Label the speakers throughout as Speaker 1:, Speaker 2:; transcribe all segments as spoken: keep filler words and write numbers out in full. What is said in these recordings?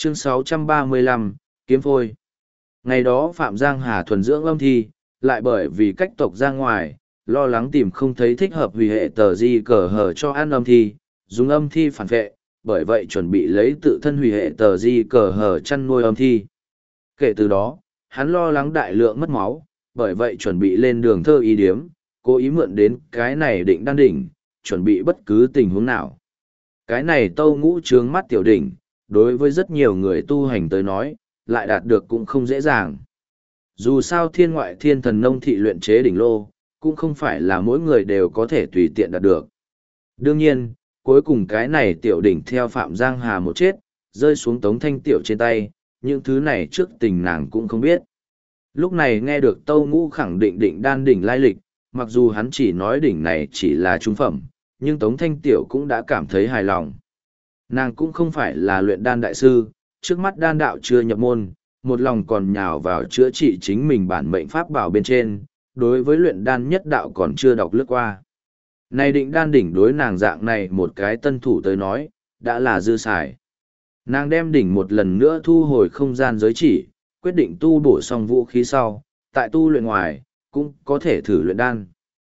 Speaker 1: Chương sáu trăm ba mươi lăm, Kiếm Phôi. Ngày đó Phạm Giang Hà thuần dưỡng âm thi, lại bởi vì cách tộc ra ngoài, lo lắng tìm không thấy thích hợp vì hệ tờ di cờ hở cho ăn âm thi, dùng âm thi phản vệ, bởi vậy chuẩn bị lấy tự thân hủy hệ tờ di cờ hở chăn nuôi âm thi. Kể từ đó, hắn lo lắng đại lượng mất máu, bởi vậy chuẩn bị lên đường thơ ý điếm, cố ý mượn đến cái này định đan đỉnh, chuẩn bị bất cứ tình huống nào. Cái này tâu ngũ trướng mắt tiểu đỉnh, đối với rất nhiều người tu hành tới nói, lại đạt được cũng không dễ dàng. Dù sao thiên ngoại thiên thần nông thị luyện chế đỉnh lô, cũng không phải là mỗi người đều có thể tùy tiện đạt được. Đương nhiên, cuối cùng cái này tiểu đỉnh theo Phạm Giang Hà một chết, rơi xuống Tống Thanh Tiểu trên tay, những thứ này trước tình nàng cũng không biết. Lúc này nghe được Tâu Ngũ khẳng định định đan đỉnh lai lịch, mặc dù hắn chỉ nói đỉnh này chỉ là trung phẩm, nhưng Tống Thanh Tiểu cũng đã cảm thấy hài lòng. Nàng cũng không phải là luyện đan đại sư, trước mắt đan đạo chưa nhập môn, một lòng còn nhào vào chữa trị chính mình bản mệnh pháp bảo bên trên, đối với luyện đan nhất đạo còn chưa đọc lướt qua. Này định đan đỉnh đối nàng dạng này một cái tân thủ tới nói, đã là dư xài. Nàng đem đỉnh một lần nữa thu hồi không gian giới chỉ, quyết định tu bổ xong vũ khí sau, tại tu luyện ngoài, cũng có thể thử luyện đan.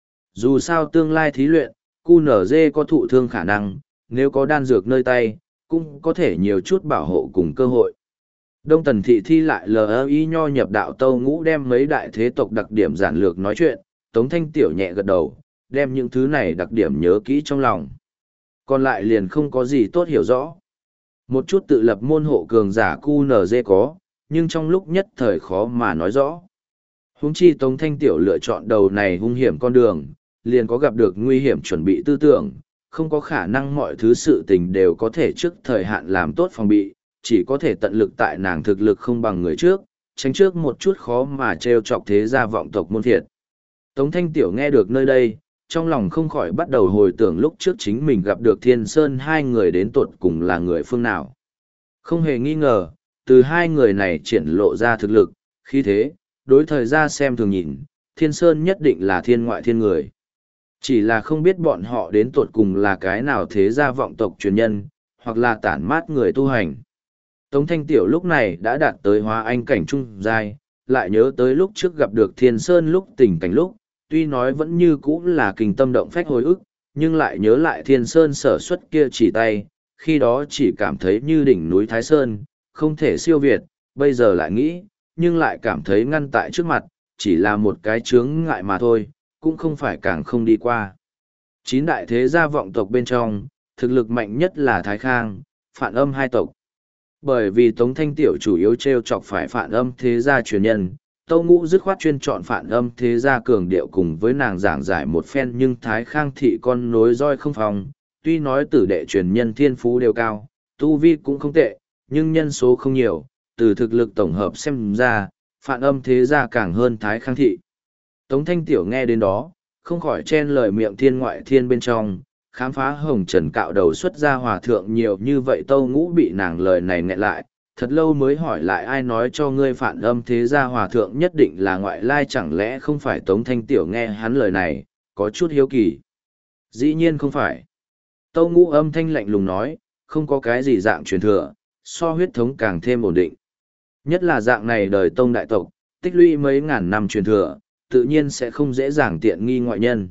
Speaker 1: Dù sao tương lai thí luyện, cu nở dê có thụ thương khả năng, nếu có đan dược nơi tay, cũng có thể nhiều chút bảo hộ cùng cơ hội. Đông Tần Thị thi lại lờ y nho nhập đạo Tâu Ngũ đem mấy đại thế tộc đặc điểm giản lược nói chuyện, Tống Thanh Tiểu nhẹ gật đầu, đem những thứ này đặc điểm nhớ kỹ trong lòng. Còn lại liền không có gì tốt hiểu rõ. Một chút tự lập môn hộ cường giả cu nở dê có, nhưng trong lúc nhất thời khó mà nói rõ. Huống chi Tống Thanh Tiểu lựa chọn đầu này hung hiểm con đường, liền có gặp được nguy hiểm chuẩn bị tư tưởng, không có khả năng mọi thứ sự tình đều có thể trước thời hạn làm tốt phòng bị, chỉ có thể tận lực tại nàng thực lực không bằng người trước, tránh trước một chút khó mà trêu chọc thế gia vọng tộc môn thiệt. Tống Thanh Tiểu nghe được nơi đây, trong lòng không khỏi bắt đầu hồi tưởng lúc trước chính mình gặp được Thiên Sơn hai người đến tột cùng là người phương nào. Không hề nghi ngờ, từ hai người này triển lộ ra thực lực, khí thế, đối thời ra xem thường nhìn, Thiên Sơn nhất định là thiên ngoại thiên người. Chỉ là không biết bọn họ đến tột cùng là cái nào thế gia vọng tộc truyền nhân, hoặc là tản mát người tu hành. Tống Thanh Tiểu lúc này đã đạt tới hóa anh cảnh trung giai, lại nhớ tới lúc trước gặp được Thiên Sơn lúc tình cảnh lúc, tuy nói vẫn như cũ là kinh tâm động phách hồi ức, nhưng lại nhớ lại Thiên Sơn sở xuất kia chỉ tay, khi đó chỉ cảm thấy như đỉnh núi Thái Sơn, không thể siêu việt, bây giờ lại nghĩ, nhưng lại cảm thấy ngăn tại trước mặt, chỉ là một cái chướng ngại mà thôi, cũng không phải càng không đi qua. Chín đại thế gia vọng tộc bên trong, thực lực mạnh nhất là Thái Khang, Phạn Âm hai tộc. Bởi vì Tống Thanh Tiểu chủ yếu treo chọc phải Phạn Âm thế gia truyền nhân, Tâu Ngũ dứt khoát chuyên chọn Phạn Âm thế gia cường điệu cùng với nàng giảng giải một phen, nhưng Thái Khang thị con nối roi không phòng, tuy nói tử đệ truyền nhân thiên phú đều cao, tu vi cũng không tệ, nhưng nhân số không nhiều, từ thực lực tổng hợp xem ra, Phạn Âm thế gia càng hơn Thái Khang thị. Tống Thanh Tiểu nghe đến đó, không khỏi chen lời miệng thiên ngoại thiên bên trong, khám phá hồng trần cạo đầu xuất ra hòa thượng nhiều như vậy. Tâu Ngũ bị nàng lời này nghẹn lại, thật lâu mới hỏi lại, ai nói cho ngươi Phạn Âm thế gia hòa thượng nhất định là ngoại lai, chẳng lẽ không phải? Tống Thanh Tiểu nghe hắn lời này, có chút hiếu kỳ. Dĩ nhiên không phải. Tâu Ngũ âm thanh lạnh lùng nói, không có cái gì dạng truyền thừa, so huyết thống càng thêm ổn định. Nhất là dạng này đời tông đại tộc, tích lũy mấy ngàn năm truyền thừa, tự nhiên sẽ không dễ dàng tiện nghi ngoại nhân.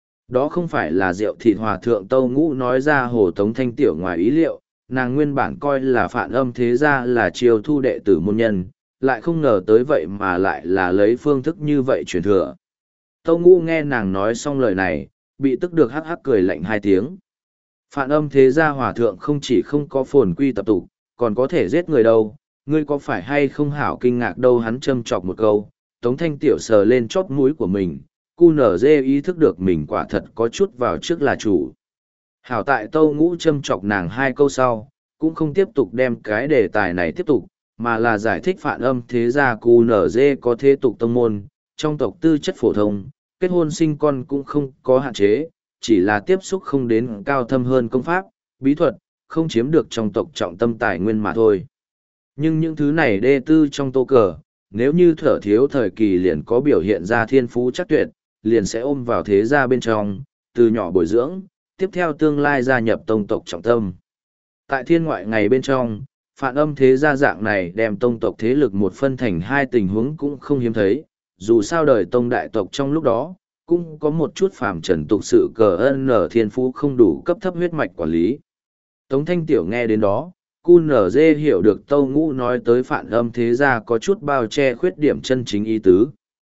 Speaker 1: Đó không phải là rượu thịt hòa thượng. Tâu Ngũ nói ra hồ Tống Thanh Tiểu ngoài ý liệu, nàng nguyên bản coi là Phạn Âm thế gia là chiêu thu đệ tử môn nhân, lại không ngờ tới vậy mà lại là lấy phương thức như vậy truyền thừa. Tâu Ngũ nghe nàng nói xong lời này, bị tức được hắc hắc cười lạnh hai tiếng. Phạn Âm thế gia hòa thượng không chỉ không có phồn quy tập tục, còn có thể giết người đâu, ngươi có phải hay không hảo kinh ngạc đâu? Hắn châm chọc một câu. Tống Thanh Tiểu sờ lên chóp mũi của mình, cu nở dê ý thức được mình quả thật có chút vào trước là chủ. Hảo tại Tâu Ngũ châm chọc nàng hai câu sau, cũng không tiếp tục đem cái đề tài này tiếp tục, mà là giải thích Phạn Âm thế gia cu nở dê có thế tục tông môn, trong tộc tư chất phổ thông, kết hôn sinh con cũng không có hạn chế, chỉ là tiếp xúc không đến cao thâm hơn công pháp, bí thuật, không chiếm được trong tộc trọng tâm tài nguyên mà thôi. Nhưng những thứ này đê tư trong tô cờ, nếu như thở thiếu thời kỳ liền có biểu hiện ra thiên phú chắc tuyệt, liền sẽ ôm vào thế gia bên trong, từ nhỏ bồi dưỡng, tiếp theo tương lai gia nhập tông tộc trọng tâm. Tại thiên ngoại ngày bên trong, Phản âm thế gia dạng này đem tông tộc thế lực một phân thành hai tình huống cũng không hiếm thấy, dù sao đời tông đại tộc trong lúc đó, cũng có một chút phàm trần tục sự cờ ân nở thiên phú không đủ cấp thấp huyết mạch quản lý. Tống Thanh Tiểu nghe đến đó, cu nở dê hiểu được Tâu Ngũ nói tới phản âm thế gia có chút bao che khuyết điểm chân chính ý tứ.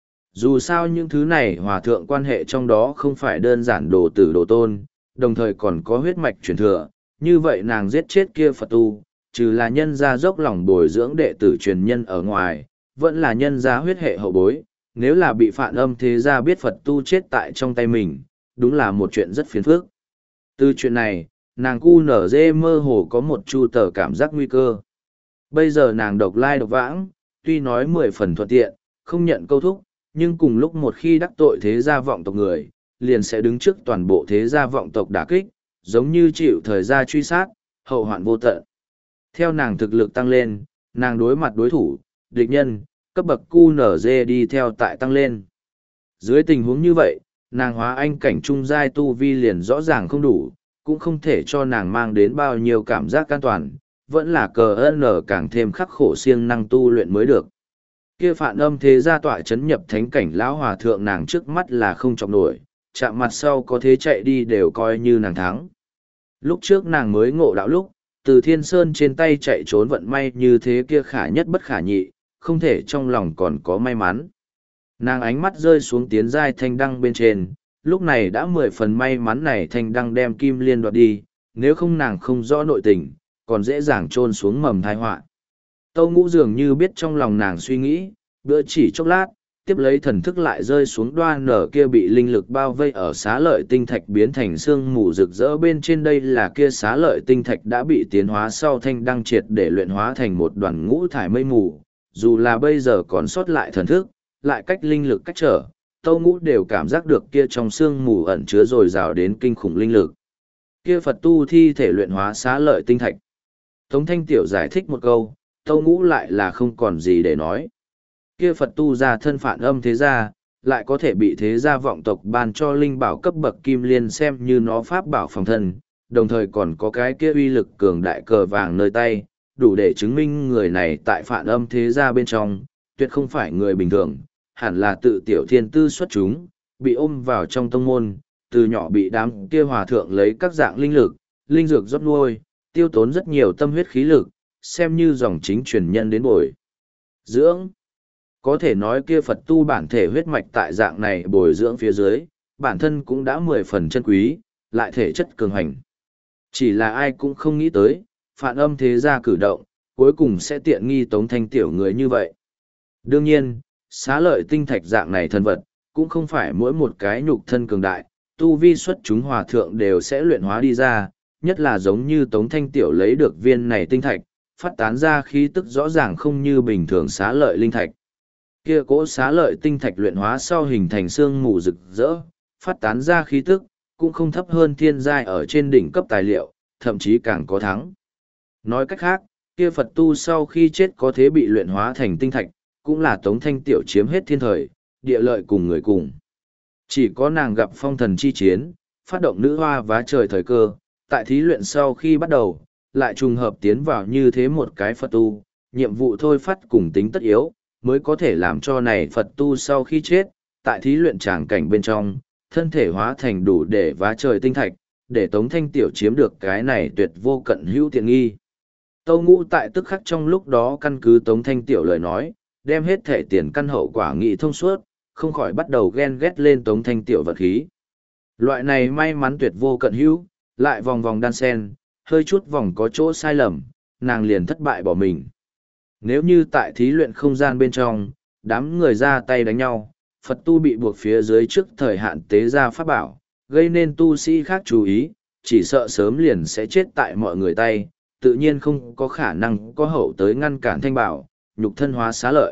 Speaker 1: Dù sao những thứ này hòa thượng quan hệ trong đó không phải đơn giản đồ tử đồ tôn, đồng thời còn có huyết mạch truyền thừa, như vậy nàng giết chết kia Phật tu, trừ là nhân gia dốc lòng bồi dưỡng đệ tử truyền nhân ở ngoài, vẫn là nhân gia huyết hệ hậu bối, nếu là bị phản âm thế gia biết Phật tu chết tại trong tay mình, đúng là một chuyện rất phiền phức. Từ chuyện này, nàng cu nở dê mơ hồ có một chu tờ cảm giác nguy cơ. Bây giờ nàng độc lai độc vãng, tuy nói mười phần thuận tiện, không nhận câu thúc, nhưng cùng lúc một khi đắc tội thế gia vọng tộc người, liền sẽ đứng trước toàn bộ thế gia vọng tộc đả kích, giống như chịu thời gia truy sát, hậu hoạn vô tận. Theo nàng thực lực tăng lên, nàng đối mặt đối thủ, địch nhân, cấp bậc cu nở dê đi theo tại tăng lên. Dưới tình huống như vậy, nàng hóa anh cảnh trung giai tu vi liền rõ ràng không đủ, cũng không thể cho nàng mang đến bao nhiêu cảm giác an toàn, vẫn là cờ ân nở càng thêm khắc khổ siêng năng tu luyện mới được. Kia phản âm thế gia tọa chấn nhập thánh cảnh lão hòa thượng nàng trước mắt là không chọc nổi, chạm mặt sau có thế chạy đi đều coi như nàng thắng. Lúc trước nàng mới ngộ đạo lúc, từ thiên sơn trên tay chạy trốn vận may như thế kia khả nhất bất khả nhị, không thể trong lòng còn có may mắn. Nàng ánh mắt rơi xuống tiến giai thanh đăng bên trên, lúc này đã mười phần may mắn này thanh đăng đem kim liên đoạt đi, nếu không nàng không rõ nội tình, còn dễ dàng trôn xuống mầm thai họa. Tâu Ngũ dường như biết trong lòng nàng suy nghĩ, bữa chỉ chốc lát, tiếp lấy thần thức lại rơi xuống đoan nở kia bị linh lực bao vây ở xá lợi tinh thạch biến thành xương mù rực rỡ bên trên, đây là kia xá lợi tinh thạch đã bị tiến hóa sau thanh đăng triệt để luyện hóa thành một đoàn ngũ thải mây mù, dù là bây giờ còn sót lại thần thức, lại cách linh lực cách trở, Tâu Ngũ đều cảm giác được kia trong xương mù ẩn chứa dồi dào đến kinh khủng linh lực. Kia Phật tu thi thể luyện hóa xá lợi tinh thạch. Tống Thanh Tiểu giải thích một câu, Tâu Ngũ lại là không còn gì để nói. Kia Phật tu ra thân phản âm thế gia, lại có thể bị thế gia vọng tộc ban cho linh bảo cấp bậc kim liên xem như nó pháp bảo phòng thân, đồng thời còn có cái kia uy lực cường đại cờ vàng nơi tay, đủ để chứng minh người này tại phản âm thế gia bên trong, tuyệt không phải người bình thường, hẳn là tự tiểu thiên tư xuất chúng, bị ôm vào trong tông môn, từ nhỏ bị đám kia hòa thượng lấy các dạng linh lực, linh dược rót nuôi, tiêu tốn rất nhiều tâm huyết khí lực, xem như dòng chính truyền nhân đến bồi dưỡng. Có thể nói kia Phật tu bản thể huyết mạch tại dạng này bồi dưỡng phía dưới, bản thân cũng đã mười phần chân quý, lại thể chất cường hành. Chỉ là ai cũng không nghĩ tới, phản âm thế gia cử động, cuối cùng sẽ tiện nghi Tống Thanh Tiểu người như vậy. Đương nhiên, xá lợi tinh thạch dạng này thân vật, cũng không phải mỗi một cái nhục thân cường đại, tu vi xuất chúng hòa thượng đều sẽ luyện hóa đi ra, nhất là giống như Tống Thanh Tiểu lấy được viên này tinh thạch, phát tán ra khí tức rõ ràng không như bình thường xá lợi linh thạch. Kia cỗ xá lợi tinh thạch luyện hóa sau hình thành xương mù rực rỡ, phát tán ra khí tức, cũng không thấp hơn thiên giai ở trên đỉnh cấp tài liệu, thậm chí càng có thắng. Nói cách khác, kia Phật tu sau khi chết có thể bị luyện hóa thành tinh thạch, cũng là Tống Thanh Tiểu chiếm hết thiên thời, địa lợi cùng người cùng. Chỉ có nàng gặp phong thần chi chiến, phát động nữ hoa vá trời thời cơ, tại thí luyện sau khi bắt đầu, lại trùng hợp tiến vào như thế một cái Phật tu, nhiệm vụ thôi phát cùng tính tất yếu, mới có thể làm cho này Phật tu sau khi chết, tại thí luyện tràng cảnh bên trong, thân thể hóa thành đủ để vá trời tinh thạch, để Tống Thanh Tiểu chiếm được cái này tuyệt vô cận hữu tiện nghi. Tâu Ngũ tại tức khắc trong lúc đó căn cứ Tống Thanh Tiểu lời nói, đem hết thể tiền căn hậu quả nghị thông suốt, không khỏi bắt đầu ghen ghét lên Tống Thanh Tiểu vật khí. Loại này may mắn tuyệt vô cận hữu, lại vòng vòng đan sen, hơi chút vòng có chỗ sai lầm, nàng liền thất bại bỏ mình. Nếu như tại thí luyện không gian bên trong, đám người ra tay đánh nhau, Phật tu bị buộc phía dưới trước thời hạn tế ra pháp bảo, gây nên tu sĩ khác chú ý, chỉ sợ sớm liền sẽ chết tại mọi người tay, tự nhiên không có khả năng có hậu tới ngăn cản thanh bảo, nhục thân hóa xá lợi.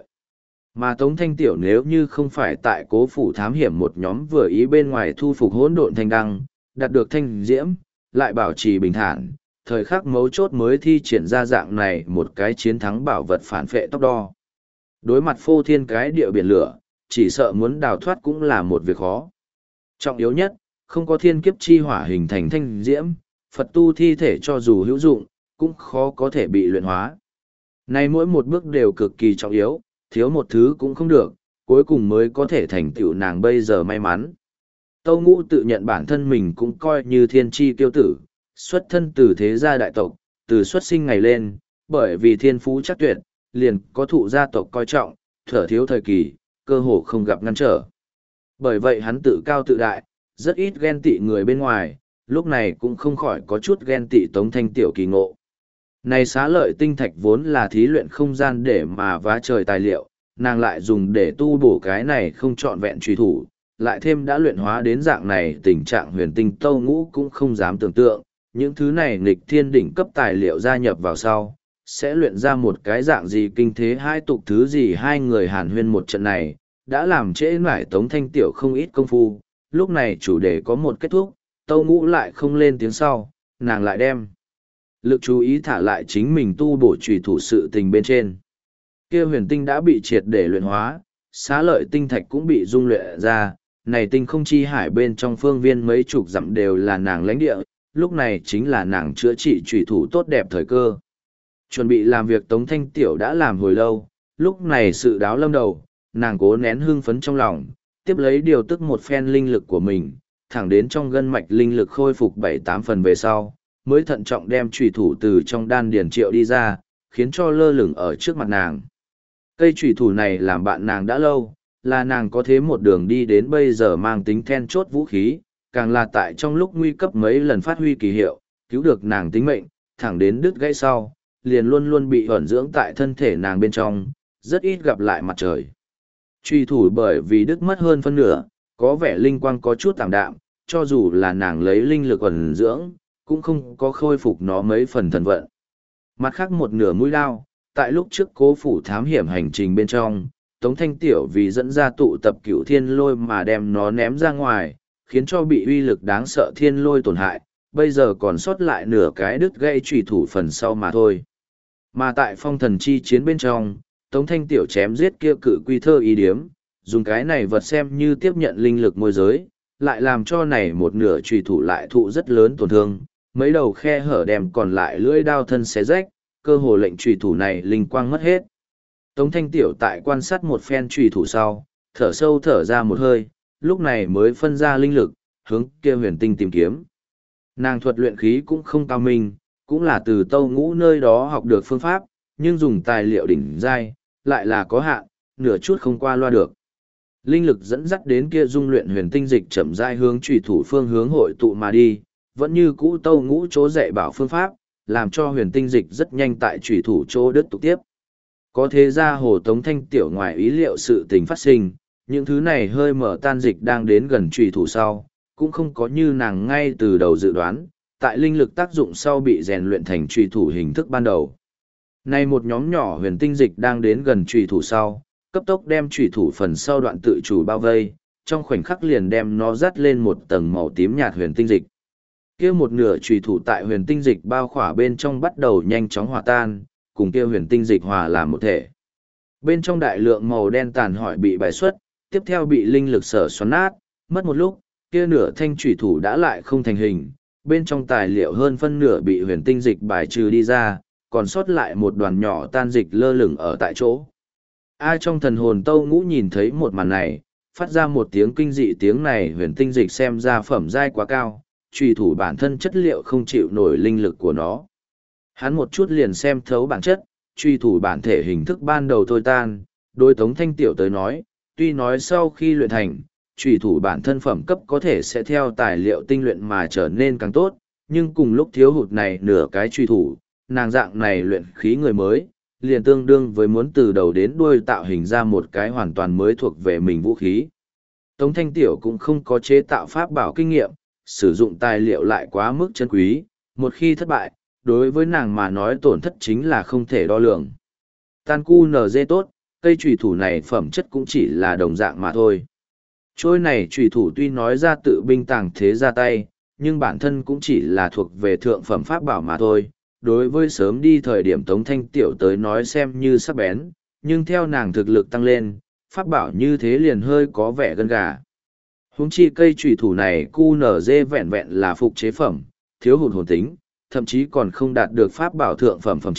Speaker 1: Mà Tống Thanh Tiểu nếu như không phải tại Cố Phủ thám hiểm một nhóm vừa ý bên ngoài thu phục hỗn độn thanh đăng, đạt được thanh diễm, lại bảo trì bình thản, thời khắc mấu chốt mới thi triển ra dạng này một cái chiến thắng bảo vật phản phệ tốc đo. Đối mặt phô thiên cái địa biển lửa, chỉ sợ muốn đào thoát cũng là một việc khó. Trọng yếu nhất, không có thiên kiếp chi hỏa hình thành thanh diễm, Phật tu thi thể cho dù hữu dụng, cũng khó có thể bị luyện hóa. Nay mỗi một bước đều cực kỳ trọng yếu, thiếu một thứ cũng không được, cuối cùng mới có thể thành tựu nàng bây giờ may mắn. Tâu Ngũ tự nhận bản thân mình cũng coi như thiên tri kiêu tử, xuất thân từ thế gia đại tộc, từ xuất sinh ngày lên, bởi vì thiên phú chắc tuyệt, liền có thụ gia tộc coi trọng, thở thiếu thời kỳ, cơ hồ không gặp ngăn trở. Bởi vậy hắn tự cao tự đại, rất ít ghen tị người bên ngoài, lúc này cũng không khỏi có chút ghen tị Tống Thanh Tiểu kỳ ngộ. Này xá lợi tinh thạch vốn là thí luyện không gian để mà vá trời tài liệu, nàng lại dùng để tu bổ cái này không trọn vẹn truy thủ, lại thêm đã luyện hóa đến dạng này tình trạng huyền tinh Tâu Ngũ cũng không dám tưởng tượng, những thứ này nghịch thiên đỉnh cấp tài liệu gia nhập vào sau, sẽ luyện ra một cái dạng gì kinh thế hai tục thứ gì hai người hàn huyên một trận này, đã làm trễ nải Tống Thanh Tiểu không ít công phu, lúc này chủ đề có một kết thúc, Tâu Ngũ lại không lên tiếng sau, nàng lại đem lực chú ý thả lại chính mình tu bổ trùy thủ sự tình bên trên. Kia huyền tinh đã bị triệt để luyện hóa, xá lợi tinh thạch cũng bị dung luyện ra, này tinh không chi hải bên trong phương viên mấy chục dặm đều là nàng lãnh địa, lúc này chính là nàng chữa trị trùy thủ tốt đẹp thời cơ. Chuẩn bị làm việc Tống Thanh Tiểu đã làm hồi lâu, lúc này sự đáo lâm đầu, nàng cố nén hương phấn trong lòng, tiếp lấy điều tức một phen linh lực của mình, thẳng đến trong gân mạch linh lực khôi phục bảy tám phần về sau, mới thận trọng đem trùy thủ từ trong đan điền triệu đi ra, khiến cho lơ lửng ở trước mặt nàng. Cây trùy thủ này làm bạn nàng đã lâu, là nàng có thế một đường đi đến bây giờ mang tính then chốt vũ khí, càng là tại trong lúc nguy cấp mấy lần phát huy kỳ hiệu, cứu được nàng tính mệnh, thẳng đến đứt gãy sau, liền luôn luôn bị ẩn dưỡng tại thân thể nàng bên trong, rất ít gặp lại mặt trời. Truy thủ bởi vì đứt mất hơn phân nửa, có vẻ linh quang có chút tạm đạm, cho dù là nàng lấy linh lực ẩn dưỡng, cũng không có khôi phục nó mấy phần thần vận. Mặt khác một nửa mũi đao, tại lúc trước cố phủ thám hiểm hành trình bên trong, Tống Thanh Tiểu vì dẫn ra tụ tập cửu thiên lôi mà đem nó ném ra ngoài, khiến cho bị uy lực đáng sợ thiên lôi tổn hại, bây giờ còn sót lại nửa cái đứt gây trùy thủ phần sau mà thôi. Mà tại phong thần chi chiến bên trong, Tống Thanh Tiểu chém giết kia cự quy thơ ý điếm, dùng cái này vật xem như tiếp nhận linh lực môi giới, lại làm cho này một nửa trùy thủ lại thụ rất lớn tổn thương, mấy đầu khe hở đem còn lại lưỡi đao thân xé rách, cơ hồ lệnh trùy thủ này linh quang mất hết. Tống Thanh Tiểu tại quan sát một phen trùy thủ sau, thở sâu thở ra một hơi, lúc này mới phân ra linh lực, hướng kia huyền tinh tìm kiếm. Nàng thuật luyện khí cũng không cao minh, cũng là từ Tâu Ngũ nơi đó học được phương pháp, nhưng dùng tài liệu đỉnh giai, lại là có hạn, nửa chút không qua loa được. Linh lực dẫn dắt đến kia dung luyện huyền tinh dịch chậm rãi hướng trùy thủ phương hướng hội tụ mà đi, vẫn như cũ Tâu Ngũ chỗ dạy bảo phương pháp, làm cho huyền tinh dịch rất nhanh tại trùy thủ chỗ đứt tục tiếp. Có thế ra hồ Tống Thanh Tiểu ngoài ý liệu sự tình phát sinh, những thứ này hơi mở tan dịch đang đến gần trùy thủ sau, cũng không có như nàng ngay từ đầu dự đoán, tại linh lực tác dụng sau bị rèn luyện thành trùy thủ hình thức ban đầu. Nay một nhóm nhỏ huyền tinh dịch đang đến gần trùy thủ sau, cấp tốc đem trùy thủ phần sau đoạn tự chủ bao vây, trong khoảnh khắc liền đem nó dắt lên một tầng màu tím nhạt huyền tinh dịch. Kia một nửa trùy thủ tại huyền tinh dịch bao khỏa bên trong bắt đầu nhanh chóng hòa tan, cùng kia huyền tinh dịch hòa làm một thể. Bên trong đại lượng màu đen tàn hỏi bị bài xuất, tiếp theo bị linh lực sở xoắn nát, mất một lúc, kia nửa thanh trùy thủ đã lại không thành hình, bên trong tài liệu hơn phân nửa bị huyền tinh dịch bài trừ đi ra, còn sót lại một đoàn nhỏ tan dịch lơ lửng ở tại chỗ. Ai trong thần hồn Tâu Ngũ nhìn thấy một màn này, phát ra một tiếng kinh dị, tiếng này huyền tinh dịch xem ra phẩm giai quá cao, trùy thủ bản thân chất liệu không chịu nổi linh lực của nó. Hắn một chút liền xem thấu bản chất, truy thủ bản thể hình thức ban đầu thôi tan, đối Tống Thanh Tiểu tới nói, tuy nói sau khi luyện thành, truy thủ bản thân phẩm cấp có thể sẽ theo tài liệu tinh luyện mà trở nên càng tốt, nhưng cùng lúc thiếu hụt này nửa cái truy thủ, nàng dạng này luyện khí người mới, liền tương đương với muốn từ đầu đến đuôi tạo hình ra một cái hoàn toàn mới thuộc về mình vũ khí. Tống Thanh Tiểu cũng không có chế tạo pháp bảo kinh nghiệm, sử dụng tài liệu lại quá mức chân quý, một khi thất bại, đối với nàng mà nói tổn thất chính là không thể đo lường. Tan cu nờ dê tốt, cây trùy thủ này phẩm chất cũng chỉ là đồng dạng mà thôi. Trôi này trùy thủ tuy nói ra tự binh tàng thế ra tay, nhưng bản thân cũng chỉ là thuộc về thượng phẩm pháp bảo mà thôi. Đối với sớm đi thời điểm Tống Thanh Tiểu tới nói xem như sắc bén, nhưng theo nàng thực lực tăng lên, pháp bảo như thế liền hơi có vẻ gân gà. Huống chi cây trùy thủ này cu nở dê vẹn vẹn là phục chế phẩm, thiếu hụt hồn tính, thậm chí còn không đạt được pháp bảo thượng phẩm phẩm chất,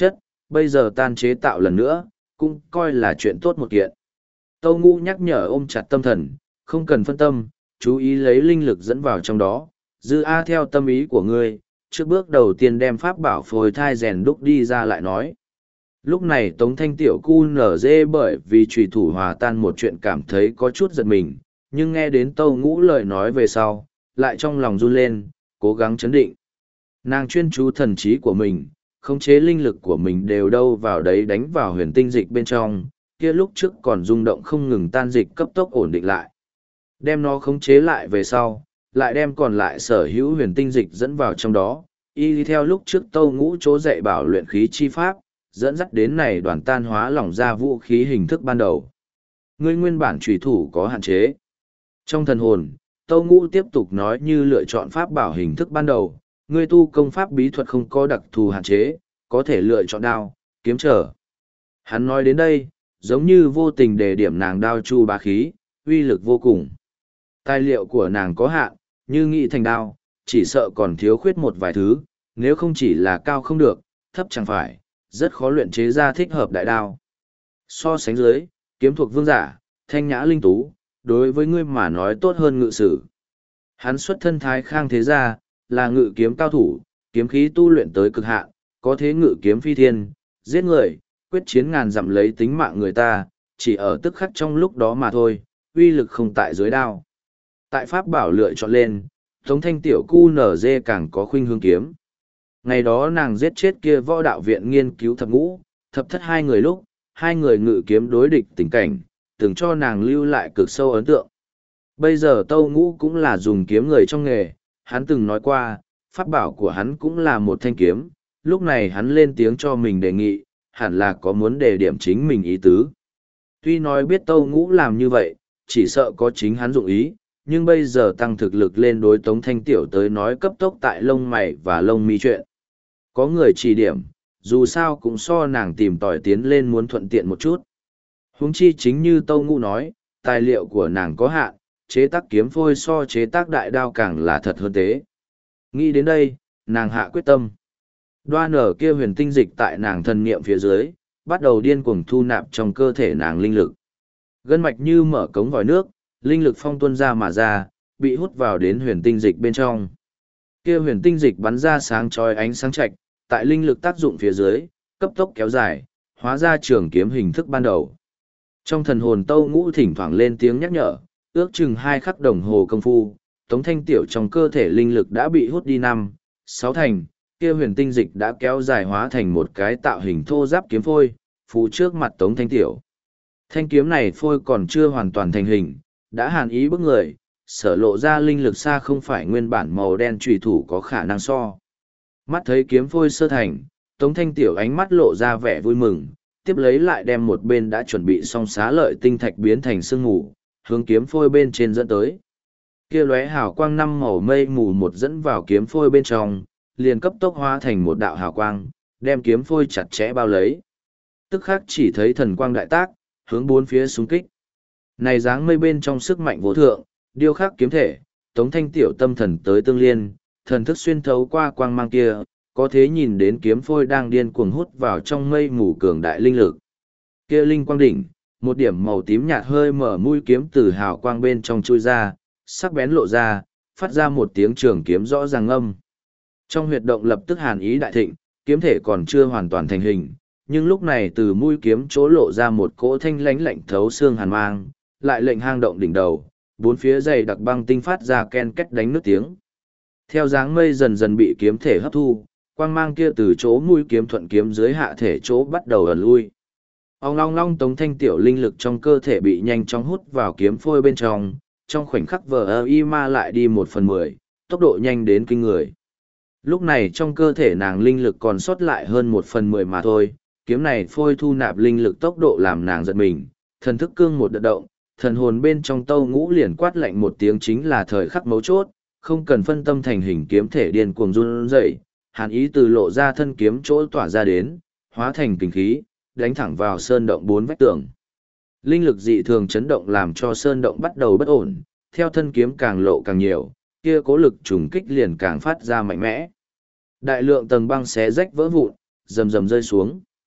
Speaker 1: bây giờ tan chế tạo lần nữa, cũng coi là chuyện tốt một kiện. Tâu Ngũ nhắc nhở ôm chặt tâm thần, không cần phân tâm, chú ý lấy linh lực dẫn vào trong đó, dư A theo tâm ý của ngươi, trước bước đầu tiên đem pháp bảo phôi thai rèn đúc đi ra lại nói. Lúc này Tống Thanh tiểu cu nở dê bởi vì trùy thủ hòa tan một chuyện cảm thấy có chút giật mình, nhưng nghe đến Tâu Ngũ lời nói về sau, lại trong lòng run lên, cố gắng chấn định. Nàng chuyên chú thần trí của mình, khống chế linh lực của mình đều đâu vào đấy đánh vào huyền tinh dịch bên trong, kia lúc trước còn rung động không ngừng tan dịch cấp tốc ổn định lại. Đem nó khống chế lại về sau, lại đem còn lại sở hữu huyền tinh dịch dẫn vào trong đó, y theo lúc trước Tâu Ngũ chỗ dạy bảo luyện khí chi pháp, dẫn dắt đến này đoàn tan hóa lỏng ra vũ khí hình thức ban đầu. Ngươi nguyên bản trùy thủ có hạn chế. Trong thần hồn, Tâu Ngũ tiếp tục nói như lựa chọn pháp bảo hình thức ban đầu, ngươi tu công pháp bí thuật không có đặc thù hạn chế, có thể lựa chọn đao, kiếm trở. Hắn nói đến đây, giống như vô tình đề điểm nàng đao chu bá khí, uy lực vô cùng. Tài liệu của nàng có hạn, như nghị thành đao, chỉ sợ còn thiếu khuyết một vài thứ, nếu không chỉ là cao không được, thấp chẳng phải, rất khó luyện chế ra thích hợp đại đao. So sánh dưới, kiếm thuộc vương giả, thanh nhã linh tú, đối với ngươi mà nói tốt hơn ngự sử. Hắn xuất thân thái khang thế gia, là ngự kiếm cao thủ, kiếm khí tu luyện tới cực hạn, có thế ngự kiếm phi thiên, giết người, quyết chiến ngàn dặm lấy tính mạng người ta, chỉ ở tức khắc trong lúc đó mà thôi, uy lực không tại dưới đao. Tại pháp bảo lựa chọn lên, Tống Thanh tiểu cu nở dê càng có khuynh hướng kiếm. Ngày đó nàng giết chết kia võ đạo viện nghiên cứu thập ngũ, thập thất hai người lúc, hai người ngự kiếm đối địch tình cảnh, từng cho nàng lưu lại cực sâu ấn tượng. Bây giờ Tâu Ngũ cũng là dùng kiếm người trong nghề, hắn từng nói qua, pháp bảo của hắn cũng là một thanh kiếm, lúc này hắn lên tiếng cho mình đề nghị, hẳn là có muốn đề điểm chính mình ý tứ. Tuy nói biết Tâu Ngũ làm như vậy, chỉ sợ có chính hắn dụng ý, nhưng bây giờ tăng thực lực lên đối Tống Thanh tiểu tới nói cấp tốc tại lông mày và lông mi chuyện. Có người chỉ điểm, dù sao cũng so nàng tìm tòi tiến lên muốn thuận tiện một chút. Huống chi chính như Tâu Ngũ nói, tài liệu của nàng có hạn, chế tác kiếm phôi so chế tác đại đao càng là thật hơn thế. Nghĩ đến đây, nàng hạ quyết tâm. Đoan ở kia huyền tinh dịch tại nàng thần niệm phía dưới, bắt đầu điên cuồng thu nạp trong cơ thể nàng linh lực. Gân mạch như mở cống vòi nước, linh lực phong tuôn ra mà ra, bị hút vào đến huyền tinh dịch bên trong. Kia huyền tinh dịch bắn ra sáng chói ánh sáng chạch, tại linh lực tác dụng phía dưới, cấp tốc kéo dài, hóa ra trường kiếm hình thức ban đầu. Trong thần hồn Tâu Ngũ thỉnh thoảng lên tiếng nhắc nhở, ước chừng hai khắc đồng hồ công phu, Tống Thanh tiểu trong cơ thể linh lực đã bị hút đi năm, sáu thành, kia huyền tinh dịch đã kéo dài hóa thành một cái tạo hình thô giáp kiếm phôi, phủ trước mặt Tống Thanh tiểu. Thanh kiếm này phôi còn chưa hoàn toàn thành hình, đã hàn ý bức người, sở lộ ra linh lực xa không phải nguyên bản màu đen trùy thủ có khả năng so. Mắt thấy kiếm phôi sơ thành, Tống Thanh tiểu ánh mắt lộ ra vẻ vui mừng, tiếp lấy lại đem một bên đã chuẩn bị xong xá lợi tinh thạch biến thành sương mù, hướng kiếm phôi bên trên dẫn tới. Kia lóe hào quang năm màu mây mù một dẫn vào kiếm phôi bên trong, liền cấp tốc hóa thành một đạo hào quang, đem kiếm phôi chặt chẽ bao lấy. Tức khắc chỉ thấy thần quang đại tác, hướng bốn phía xung kích. Này dáng mây bên trong sức mạnh vô thượng, điêu khắc kiếm thể, Tống Thanh tiểu tâm thần tới tương liên, thần thức xuyên thấu qua quang mang kia, có thế nhìn đến kiếm phôi đang điên cuồng hút vào trong mây mù cường đại linh lực. Kia linh quang đỉnh, một điểm màu tím nhạt hơi mở mũi kiếm từ hào quang bên trong chui ra, sắc bén lộ ra, phát ra một tiếng trường kiếm rõ ràng âm. Trong huyệt động lập tức hàn ý đại thịnh, kiếm thể còn chưa hoàn toàn thành hình, nhưng lúc này từ mũi kiếm chỗ lộ ra một cỗ thanh lãnh lạnh thấu xương hàn mang, lại lệnh hang động đỉnh đầu, bốn phía dày đặc băng tinh phát ra ken két đánh nước tiếng. Theo dáng mây dần dần bị kiếm thể hấp thu, quang mang kia từ chỗ mũi kiếm thuận kiếm dưới hạ thể chỗ bắt đầu ẩn lui. Ong long long Tống Thanh tiểu linh lực trong cơ thể bị nhanh chóng hút vào kiếm phôi bên trong, trong khoảnh khắc vờ y ma lại đi một phần mười, tốc độ nhanh đến kinh người. Lúc này trong cơ thể nàng linh lực còn sót lại hơn một phần mười mà thôi, kiếm này phôi thu nạp linh lực tốc độ làm nàng giật mình, thần thức cương một đợt động, thần hồn bên trong Tâu Ngũ liền quát lạnh một tiếng chính là thời khắc mấu chốt, không cần phân tâm thành hình kiếm thể điên cuồng run rẩy, hàn ý từ lộ ra thân kiếm chỗ tỏa ra đến, hóa thành kình khí, đánh thẳng vào sơn động bốn vách tường. Linh lực dị thường chấn động làm cho sơn động bắt đầu bất ổn, theo thân kiếm càng lộ càng nhiều, kia cố lực trùng kích liền càng phát ra mạnh mẽ. Đại lượng tầng băng xé rách vỡ vụn, rầm rầm rơi xuống.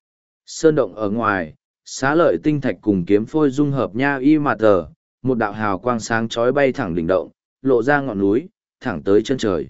Speaker 1: Sơn động ở ngoài, xá lợi tinh thạch cùng kiếm phôi dung hợp nha y mà tờ, một đạo hào quang sáng chói bay thẳng đỉnh động, lộ ra ngọn núi, thẳng tới chân trời.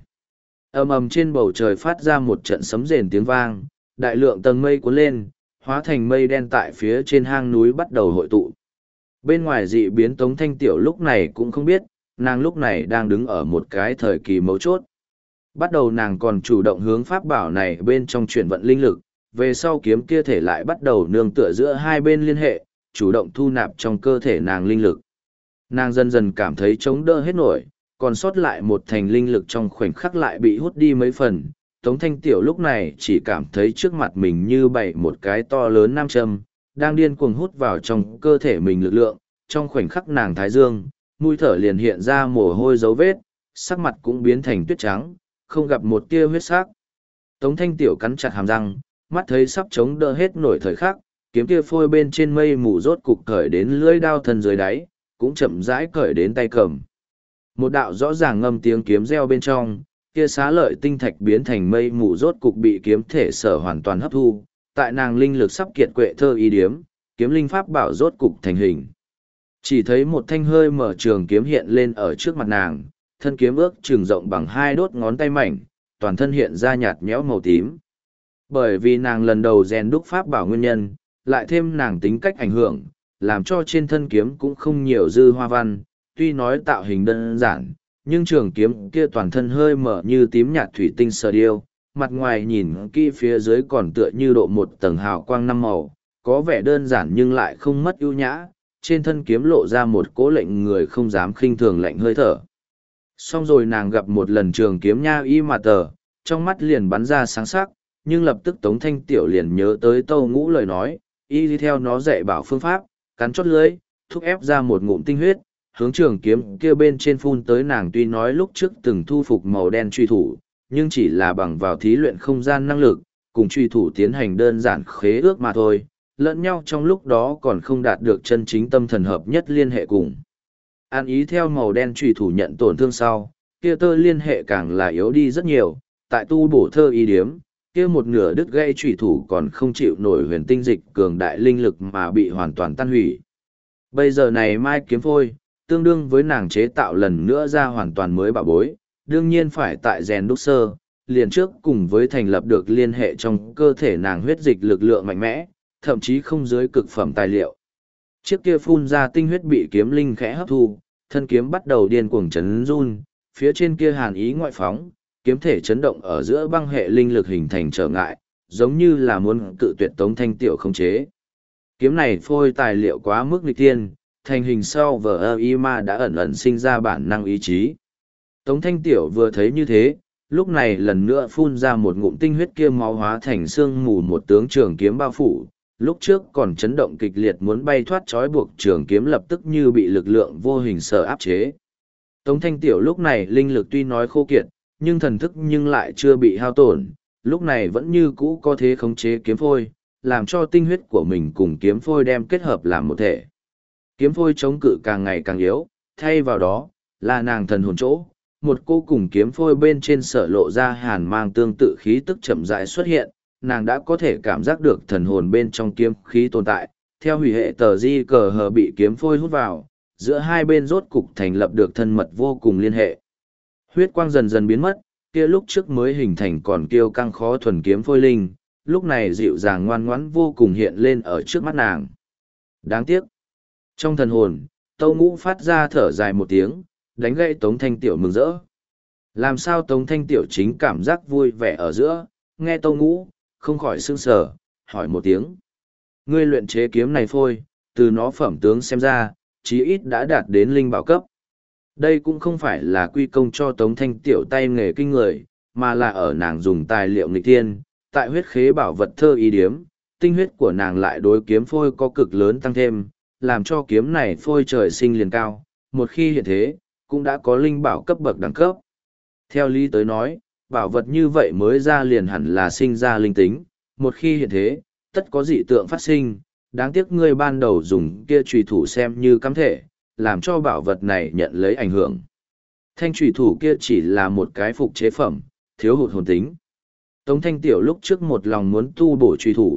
Speaker 1: Ầm ầm trên bầu trời phát ra một trận sấm rền tiếng vang, đại lượng tầng mây cuốn lên, hóa thành mây đen tại phía trên hang núi bắt đầu hội tụ. Bên ngoài dị biến Tống Thanh Tiểu lúc này cũng không biết, nàng lúc này đang đứng ở một cái thời kỳ mấu chốt. Bắt đầu nàng còn chủ động hướng pháp bảo này bên trong chuyển vận linh lực, về sau kiếm kia thể lại bắt đầu nương tựa giữa hai bên liên hệ, chủ động thu nạp trong cơ thể nàng linh lực. Nàng dần dần cảm thấy chống đỡ hết nổi, còn sót lại một thành linh lực trong khoảnh khắc lại bị hút đi mấy phần. Tống Thanh Tiểu lúc này chỉ cảm thấy trước mặt mình như bày một cái to lớn nam châm, đang điên cuồng hút vào trong cơ thể mình lực lượng, trong khoảnh khắc nàng thái dương, mũi thở liền hiện ra mồ hôi dấu vết, sắc mặt cũng biến thành tuyết trắng, không gặp một tia huyết sắc. Tống Thanh Tiểu cắn chặt hàm răng, mắt thấy sắp chống đỡ hết nổi thời khắc, kiếm kia phôi bên trên mây mù rốt cục cởi đến lưỡi đao thân dưới đáy, cũng chậm rãi cởi đến tay cầm. Một đạo rõ ràng ngâm tiếng kiếm reo bên trong, kia xá lợi tinh thạch biến thành mây mù rốt cục bị kiếm thể sở hoàn toàn hấp thu, tại nàng linh lực sắp kiệt quệ thơ y điếm, kiếm linh pháp bảo rốt cục thành hình. Chỉ thấy một thanh hơi mở trường kiếm hiện lên ở trước mặt nàng, thân kiếm ước trường rộng bằng hai đốt ngón tay mảnh, toàn thân hiện ra nhạt nhẽo màu tím. Bởi vì nàng lần đầu rèn đúc pháp bảo nguyên nhân, lại thêm nàng tính cách ảnh hưởng, làm cho trên thân kiếm cũng không nhiều dư hoa văn, tuy nói tạo hình đơn giản, nhưng trường kiếm kia toàn thân hơi mở như tím nhạt thủy tinh sờ điêu, mặt ngoài nhìn kỹ phía dưới còn tựa như độ một tầng hào quang năm màu, có vẻ đơn giản nhưng lại không mất ưu nhã, trên thân kiếm lộ ra một cố lệnh người không dám khinh thường lạnh hơi thở. Xong rồi nàng gặp một lần trường kiếm nha y mà tờ, trong mắt liền bắn ra sáng sắc, nhưng lập tức Tống Thanh Tiểu liền nhớ tới Tâu Ngũ lời nói, y đi theo nó dạy bảo phương pháp, cắn chốt lưỡi, thúc ép ra một ngụm tinh huyết, hướng trường kiếm kia bên trên phun tới. Nàng tuy nói lúc trước từng thu phục màu đen truy thủ, nhưng chỉ là bằng vào thí luyện không gian năng lực, cùng truy thủ tiến hành đơn giản khế ước mà thôi, lẫn nhau trong lúc đó còn không đạt được chân chính tâm thần hợp nhất liên hệ cùng. An ý theo màu đen truy thủ nhận tổn thương sau, kia tơ liên hệ càng là yếu đi rất nhiều, tại tu bổ thơ y điếm, kia một nửa đứt gây truy thủ còn không chịu nổi huyền tinh dịch cường đại linh lực mà bị hoàn toàn tan hủy. Bây giờ này mai kiếm phôi, tương đương với nàng chế tạo lần nữa ra hoàn toàn mới bảo bối, đương nhiên phải tại rèn đúc sơ, liền trước cùng với thành lập được liên hệ trong cơ thể nàng huyết dịch lực lượng mạnh mẽ, thậm chí không dưới cực phẩm tài liệu. Chiếc kia phun ra tinh huyết bị kiếm linh khẽ hấp thu, thân kiếm bắt đầu điên cuồng chấn run, phía trên kia hàn ý ngoại phóng, kiếm thể chấn động ở giữa băng hệ linh lực hình thành trở ngại, giống như là muốn cự tuyệt Tống Thanh Tiểu không chế. Kiếm này phôi tài liệu quá mức nghịch tiên, thành hình sau vờ ơ y ma đã ẩn ẩn sinh ra bản năng ý chí. Tống Thanh Tiểu vừa thấy như thế, lúc này lần nữa phun ra một ngụm tinh huyết kia máu hóa thành xương mù một tướng trường kiếm bao phủ, lúc trước còn chấn động kịch liệt muốn bay thoát trói buộc trường kiếm lập tức như bị lực lượng vô hình sở áp chế. Tống Thanh Tiểu lúc này linh lực tuy nói khô kiệt, nhưng thần thức nhưng lại chưa bị hao tổn, lúc này vẫn như cũ có thế khống chế kiếm phôi, làm cho tinh huyết của mình cùng kiếm phôi đem kết hợp làm một thể. Kiếm phôi chống cự càng ngày càng yếu, thay vào đó, là nàng thần hồn chỗ, một cô cùng kiếm phôi bên trên sở lộ ra hàn mang tương tự khí tức chậm rãi xuất hiện, nàng đã có thể cảm giác được thần hồn bên trong kiếm khí tồn tại, theo hủy hệ tờ di cờ hờ bị kiếm phôi hút vào, giữa hai bên rốt cục thành lập được thân mật vô cùng liên hệ. Huyết quang dần dần biến mất, kia lúc trước mới hình thành còn kiêu căng khó thuần kiếm phôi linh, lúc này dịu dàng ngoan ngoãn vô cùng hiện lên ở trước mắt nàng. Đáng tiếc. Trong thần hồn, Tâu Ngũ phát ra thở dài một tiếng, đánh gãy Tống Thanh Tiểu mừng rỡ. Làm sao Tống Thanh Tiểu chính cảm giác vui vẻ ở giữa, nghe Tâu Ngũ, không khỏi sững sờ, hỏi một tiếng. Ngươi luyện chế kiếm này phôi, từ nó phẩm tướng xem ra, chí ít đã đạt đến linh bảo cấp. Đây cũng không phải là quy công cho Tống Thanh Tiểu tay nghề kinh người, mà là ở nàng dùng tài liệu nghịch thiên, tại huyết khế bảo vật thơ y điếm, tinh huyết của nàng lại đối kiếm phôi có cực lớn tăng thêm, làm cho kiếm này phôi trời sinh liền cao, một khi hiện thế, cũng đã có linh bảo cấp bậc đẳng cấp. Theo lý tới nói, bảo vật như vậy mới ra liền hẳn là sinh ra linh tính, một khi hiện thế, tất có dị tượng phát sinh, đáng tiếc ngươi ban đầu dùng kia trùy thủ xem như cắm thể, làm cho bảo vật này nhận lấy ảnh hưởng. Thanh trùy thủ kia chỉ là một cái phục chế phẩm, thiếu hụt hồn tính. Tống Thanh Tiểu lúc trước một lòng muốn tu bổ trùy thủ,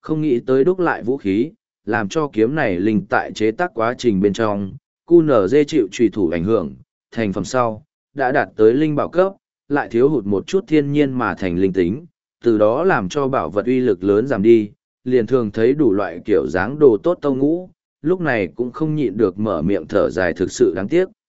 Speaker 1: Không nghĩ tới đúc lại vũ khí, làm cho kiếm này linh tại chế tác quá trình bên trong, cu nở dê chịu trùy thủ ảnh hưởng, thành phẩm sau, đã đạt tới linh bảo cấp, lại thiếu hụt một chút thiên nhiên mà thành linh tính, từ đó làm cho bảo vật uy lực lớn giảm đi, liền thường thấy đủ loại kiểu dáng đồ tốt tâu ngũ, lúc này cũng không nhịn được mở miệng thở dài thực sự đáng tiếc.